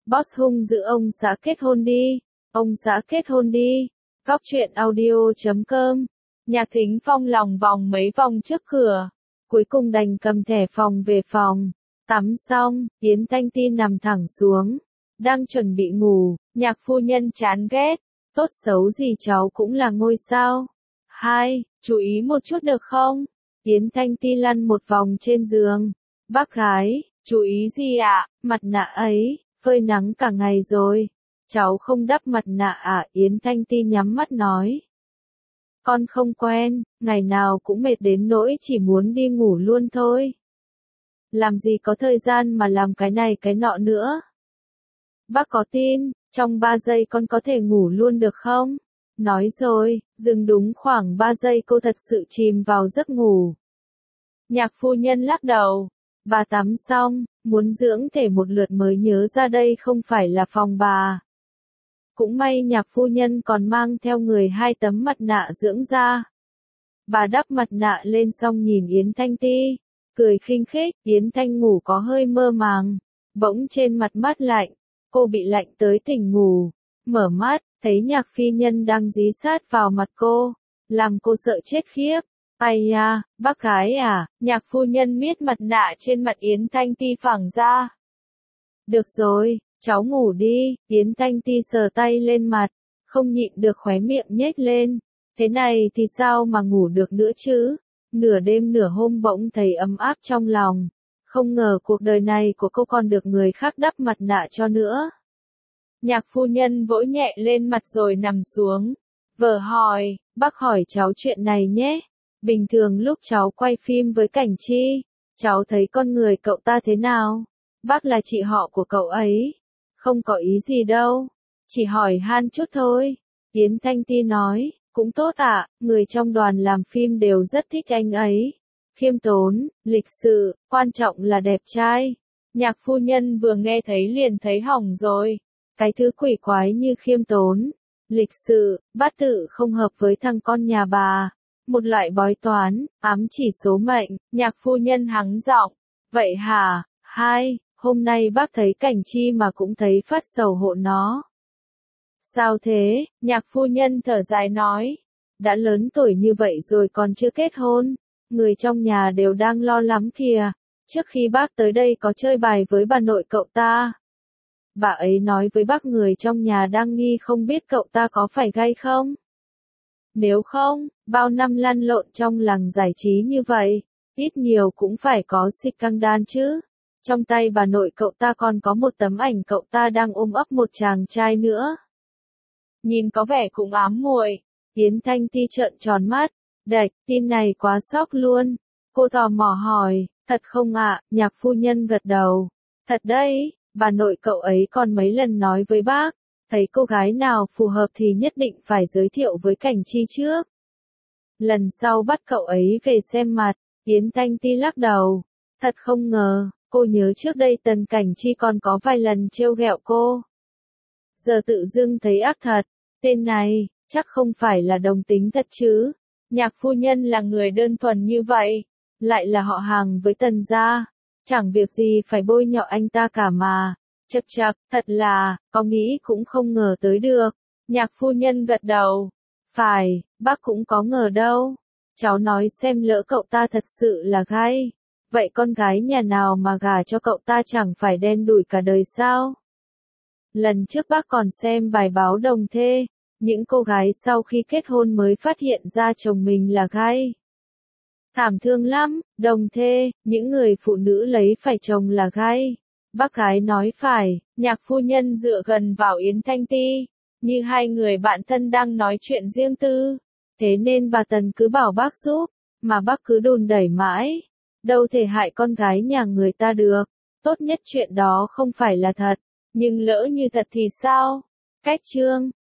Boss hung dữ ông xã kết hôn đi. Ông xã kết hôn đi. Góc truyện audio.com. Nhạc Thính Phong lòng vòng mấy vòng trước cửa. Cuối cùng đành cầm thẻ phòng về phòng. Tắm xong, Yến Thanh Ti nằm thẳng xuống. Đang chuẩn bị ngủ, Nhạc phu nhân chán ghét. Tốt xấu gì cháu cũng là ngôi sao. Hai, chú ý một chút được không? Yến Thanh Ti lăn một vòng trên giường. Bác gái, chú ý gì ạ? Mặt nạ ấy, phơi nắng cả ngày rồi. Cháu không đắp mặt nạ à? Yến Thanh Ti nhắm mắt nói. Con không quen, ngày nào cũng mệt đến nỗi chỉ muốn đi ngủ luôn thôi. Làm gì có thời gian mà làm cái này cái nọ nữa. Bác có tin, trong 3 giây con có thể ngủ luôn được không? Nói rồi, dừng đúng khoảng 3 giây cô thật sự chìm vào giấc ngủ. Nhạc phu nhân lắc đầu. Bà tắm xong, muốn dưỡng thể một lượt mới nhớ ra đây không phải là phòng bà. Cũng may nhạc phu nhân còn mang theo người 2 tấm mặt nạ dưỡng da. Bà đắp mặt nạ lên xong nhìn Yến Thanh Ti, cười khinh khích. Yến Thanh ngủ có hơi mơ màng, bỗng trên mặt mát lạnh, cô bị lạnh tới tỉnh ngủ, mở mắt, thấy nhạc phi nhân đang dí sát vào mặt cô, làm cô sợ chết khiếp. Ai da, bác gái à? Nhạc phu nhân miết mặt nạ trên mặt Yến Thanh Ti phẳng ra. Được rồi, cháu ngủ đi. Yến Thanh Ti sờ tay lên mặt, không nhịn được khóe miệng nhếch lên. Thế này thì sao mà ngủ được nữa chứ? Nửa đêm nửa hôm bỗng thấy ấm áp trong lòng. Không ngờ cuộc đời này của cô còn được người khác đắp mặt nạ cho nữa. Nhạc phu nhân vỗ nhẹ lên mặt rồi nằm xuống. Vợ hỏi, bác hỏi cháu chuyện này nhé. Bình thường lúc cháu quay phim với Cảnh Chi, cháu thấy con người cậu ta thế nào? Bác là chị họ của cậu ấy. Không có ý gì đâu. Chỉ hỏi han chút thôi. Yến Thanh Ti nói, cũng tốt ạ, người trong đoàn làm phim đều rất thích anh ấy. Khiêm tốn, lịch sự, quan trọng là đẹp trai. Nhạc phu nhân vừa nghe thấy liền thấy hỏng rồi. Cái thứ quỷ quái như khiêm tốn, lịch sự, bát tự không hợp với thằng con nhà bà. Một loại bói toán, ám chỉ số mệnh. Nhạc phu nhân hắng giọng. Vậy hả? Hai, hôm nay bác thấy Cảnh Chi mà cũng thấy phát sầu hộ nó. Sao thế? Nhạc phu nhân thở dài nói. Đã lớn tuổi như vậy rồi còn chưa kết hôn. Người trong nhà đều đang lo lắm kìa. Trước khi bác tới đây có chơi bài với bà nội cậu ta. Bà ấy nói với bác người trong nhà đang nghi không biết cậu ta có phải gay không? Nếu không, bao năm lăn lộn trong làng giải trí như vậy, ít nhiều cũng phải có scandal chứ. Trong tay bà nội cậu ta còn có một tấm ảnh cậu ta đang ôm ấp một chàng trai nữa. Nhìn có vẻ cũng ám muội. Yến Thanh Ti trợn tròn mắt. Đệch, tin này quá sốc luôn. Cô tò mò hỏi, thật không ạ? Nhạc phu nhân gật đầu. Thật đấy, bà nội cậu ấy còn mấy lần nói với bác. Thấy cô gái nào phù hợp thì nhất định phải giới thiệu với Cảnh Chi trước. Lần sau bắt cậu ấy về xem mặt. Yến Thanh Ti lắc đầu. Thật không ngờ, cô nhớ trước đây Tần Cảnh Chi còn có vài lần trêu ghẹo cô. Giờ tự dưng thấy ác thật. Tên này, chắc không phải là đồng tính thật chứ. Nhạc phu nhân là người đơn thuần như vậy. Lại là họ hàng với Tần gia. Chẳng việc gì phải bôi nhọ anh ta cả mà. Chậc chậc, thật là, có nghĩ cũng không ngờ tới được. Nhạc phu nhân gật đầu. Phải, bác cũng có ngờ đâu. Cháu nói xem lỡ cậu ta thật sự là gay. Vậy con gái nhà nào mà gả cho cậu ta chẳng phải đen đủi cả đời sao? Lần trước bác còn xem bài báo đồng thê. Những cô gái sau khi kết hôn mới phát hiện ra chồng mình là gay. Thảm thương lắm, đồng thê, những người phụ nữ lấy phải chồng là gay. Bác gái nói phải. Nhạc phu nhân dựa gần vào Yến Thanh Ti, như hai người bạn thân đang nói chuyện riêng tư. Thế nên bà Tần cứ bảo bác giúp, mà bác cứ đùn đẩy mãi. Đâu thể hại con gái nhà người ta được. Tốt nhất chuyện đó không phải là thật, nhưng lỡ như thật thì sao? Cách chương